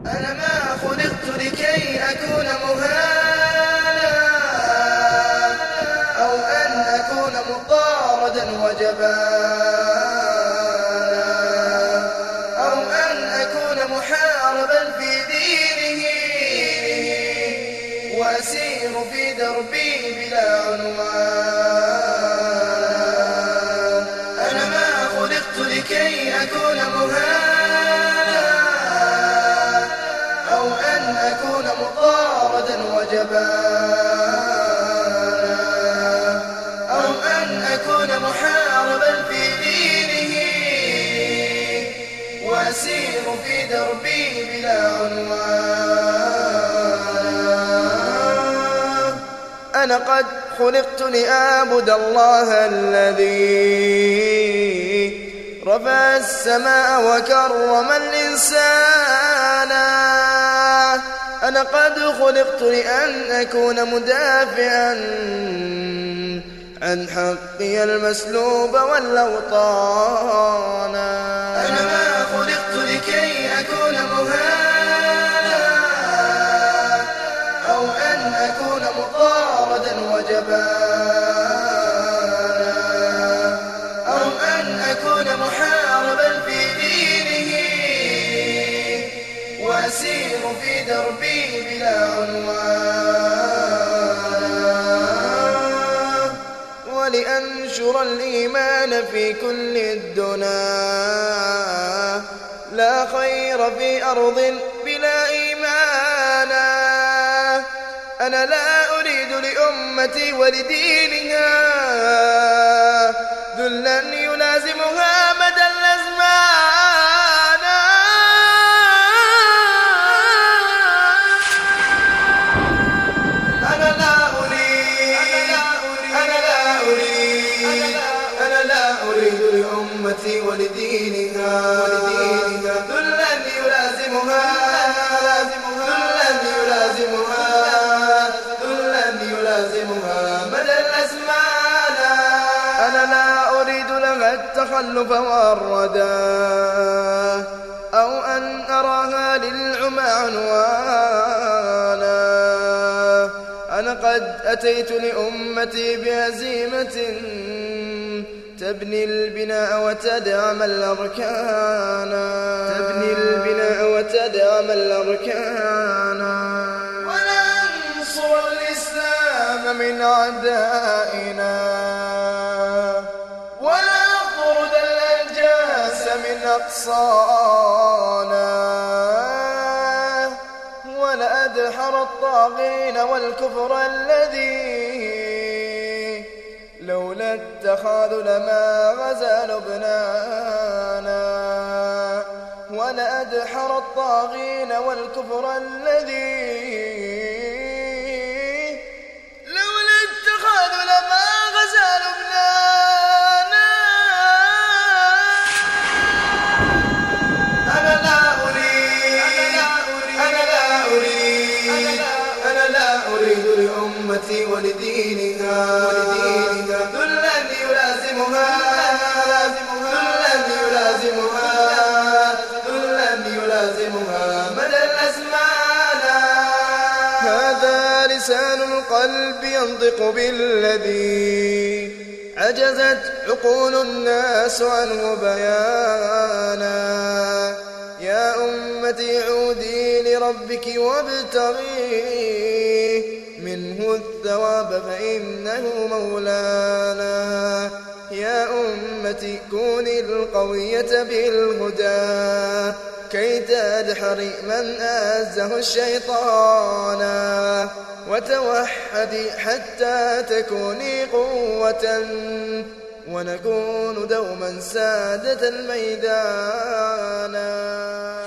أنا ما خلقت لكي أكون مهانا أو أن أكون مطاردا وجبانا أو أن أكون محاربا في دينه وأسير في دربي بلا عنوان. أنا ما خلقت لكي أكون مهانا أو أن أكون مطاردا وجبانا أو أن أكون محاربا في دينه وأسير في دربي بلا عنوان. أنا قد خلقت لأعبد الله الذي رفع السماء وكرم الإنسان. أنا قد خلقت لأن أكون مدافعا عن حقي المسلوب والأوطان. أنا ما خلقت لكي أكون مهانا أو أن أكون مطاردا وجبانا أو أن أكون محاربا في دينه وأسير في دربي بلا عنوان. ولأنشر الإيمان في كل الدنا لا خير في أرض بلا إيمانا. أنا لا أريد لأمتي ولدينها ذلا يلازمها مدى الأزمان. أنا لا أريد لأمتي ولدينها ذلا يلازمها مدى الأزمان. أنا لا أريد لها التخلف والردى أو أن أراها للعمى عنوانا. أنا قد أتيت لأمتي بعزيمة تبني البناء وتدعم الأركان. وننصر الإسلام من أعدائنا ونطرد الأنجاس من أقصانا ولأدحر الطاغين والكفر الذي لولا التخاذل ما غزا لبنانا. ولأدحر الطاغين والكفر الذي لولا التخاذل ما غزا لبنانا. أنا لا أريد لأمتي ولدينها ذلا يلازمها مدى الأزمان. هذا لسان القلب ينطق بالذي عجزت عقول الناس عنه بيانا. يا أمتي عودي لربك وابتغي منه الثواب فإنه مولانا. يا أمتي كوني القوية بالهدى كي تدحري من آزه الشيطان. وتوحدي حتى تكوني قوة ونكون دوما سادة الميدان.